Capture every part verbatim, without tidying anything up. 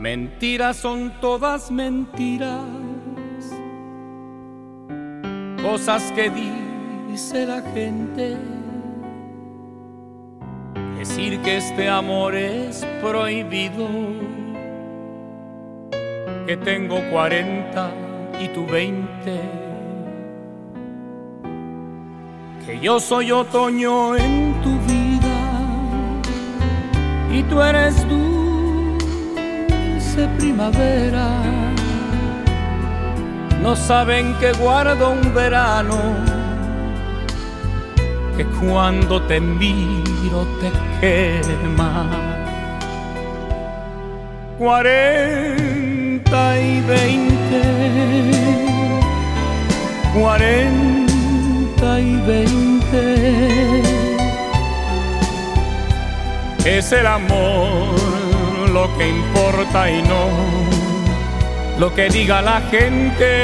Mentiras son todas mentiras, cosas que dice la gente. Decir que este amor es prohibido, que tengo cuarenta y tú veinte, que yo soy otoño en tu vida y tú eres dulce primavera. No saben que guardo un verano, que cuando te miro te quema. Cuarenta y veinte, cuarenta y veinte. Es el amor lo que importa y no lo que diga la gente.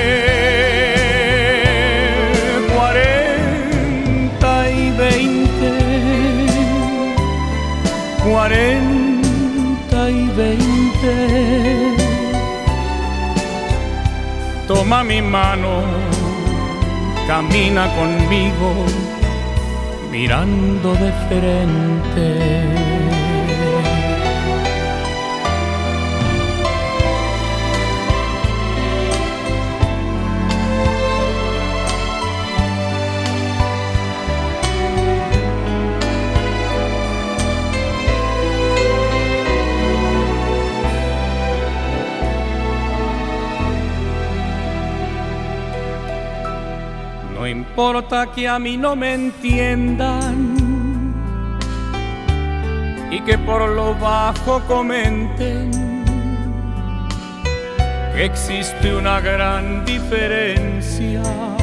Cuarenta y veinte, cuarenta y veinte. Toma mi mano, camina conmigo, mirando de frente. No importa que a mí no me entiendan y que por lo bajo comenten que existe una gran diferencia,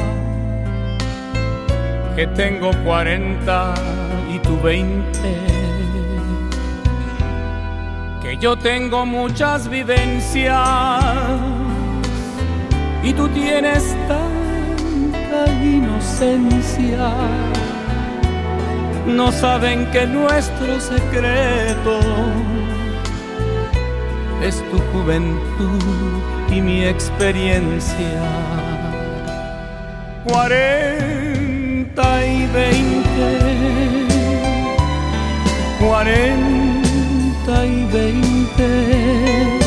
que tengo cuarenta y tú veinte, que yo tengo muchas vivencias y tú tienes tanta inocencia. No saben que nuestro secreto es tu juventud y mi experiencia. Cuarenta y veinte, cuarenta y veinte.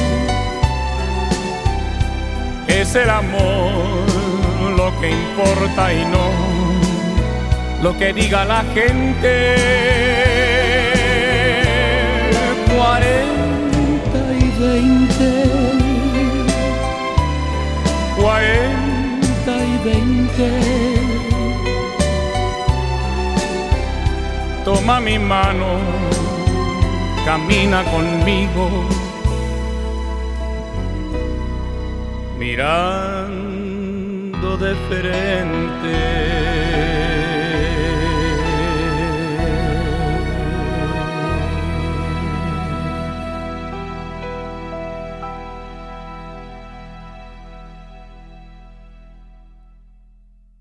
Es el amor lo que importa y no lo que diga la gente. Cuarenta y veinte, cuarenta y veinte. Toma mi mano, camina conmigo, mirando de frente.